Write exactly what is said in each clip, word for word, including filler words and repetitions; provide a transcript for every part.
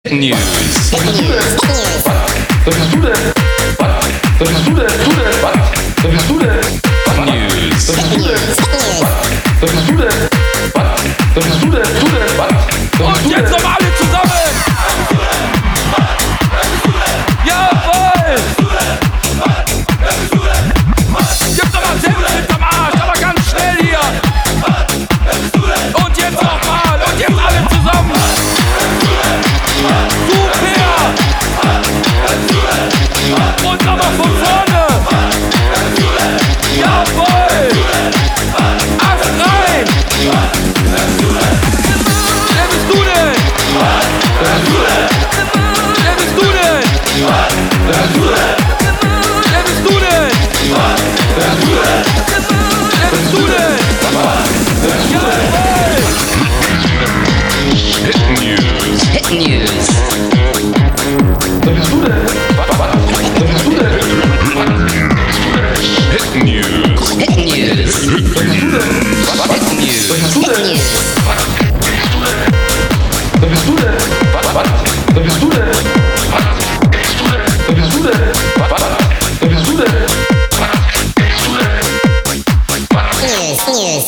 News. Was machst du denn? Was machst du denn? Was machst du denn? Was machst du denn? News. Was machst du denn? Was machst du denn? Was machst du denn? Und jetzt nochmal alle zusammen! Jawohl! Gib doch mal Tempel hinterm Arsch, aber ganz schnell hier! Und jetzt nochmal! Und jetzt alle zusammen! Super! Und nochmal von vorne! Jawohl! Ast rein! Wer bist du denn? Wer bist du denn? Wer bist du denn? Wer bist du denn? Jawohl! Hit News. Hit News. Was machst du denn? Was machst du denn? Hit News. Hit News. Was machst du denn? Hit News. Was machst du Hit denn? News. Was machst du denn? Was machst du denn? Was machst du denn? Was machst du denn? News. News.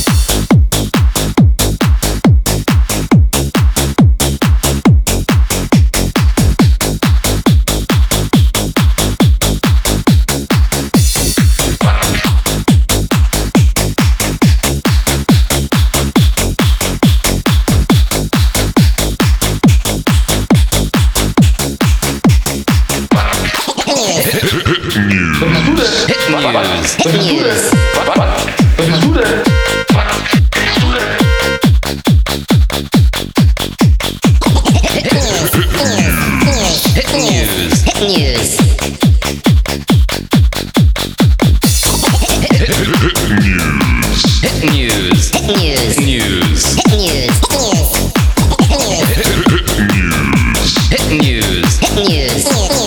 Was machst du denn? Hit News. Was machst du denn? Hit News. Hit News. Hit News. Hit News. News. Hit News. Hit News. Hit News.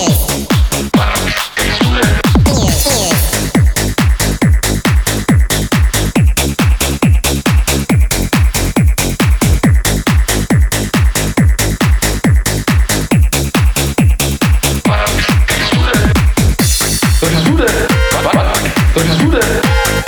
Was machst du denn? Was machst du denn?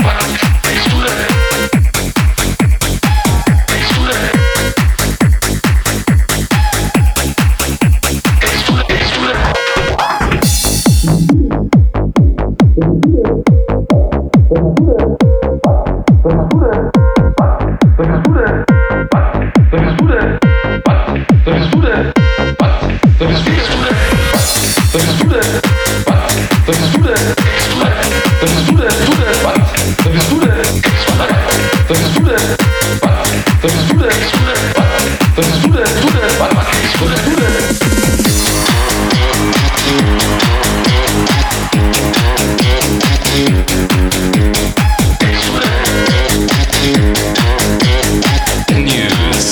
News.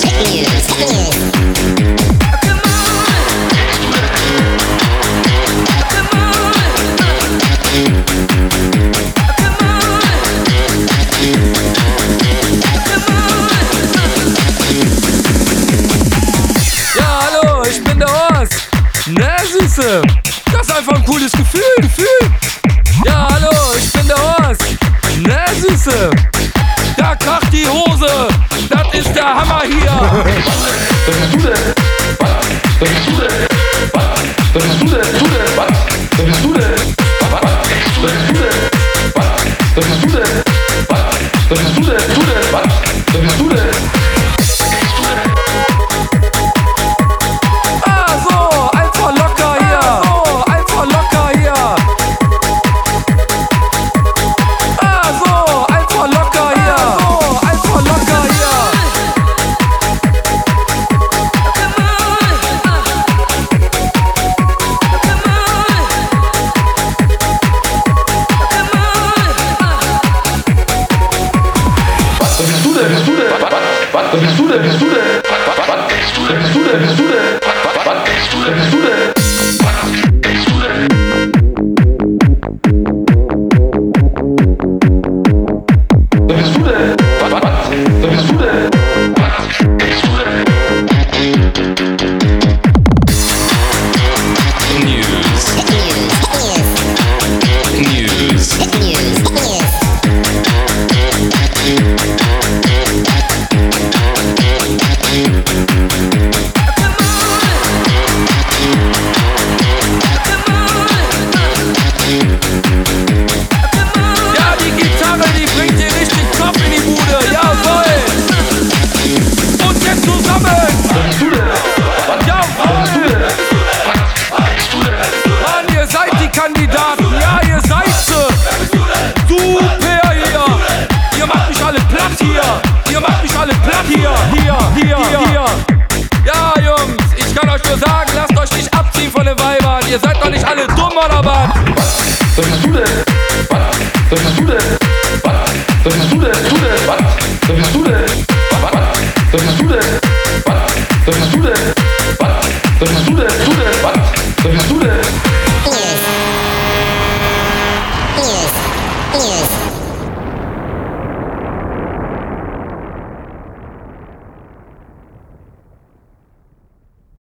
Ja, hallo, ich bin der Horst. Ne, Süße? Das ist einfach ein cooles Gefühl, Gefühl. Ja, hallo, ich bin der Horst. Ne, Süße? Da kracht die Hose. Das ist der Hammer hier. Was machst du denn? Was machst du denn? Was machst du denn? Was machst du denn? Was machst du denn? Was machst du denn? Was machst du denn? Was machst du denn? Ah, so, einfach locker hier. So, einfach locker hier. Ah, so, einfach locker hier. So, einfach locker hier. Ihr seid doch nicht alle dumm oder was? Was machst du denn? Was? Was machst du denn? Was? Was machst du denn? Du denn? Was? Was machst du denn? Was? Was machst du denn? Was? Was machst du denn? Was? Was machst du denn? Du denn? Was? Was machst du denn? Ears. Ears. Ears.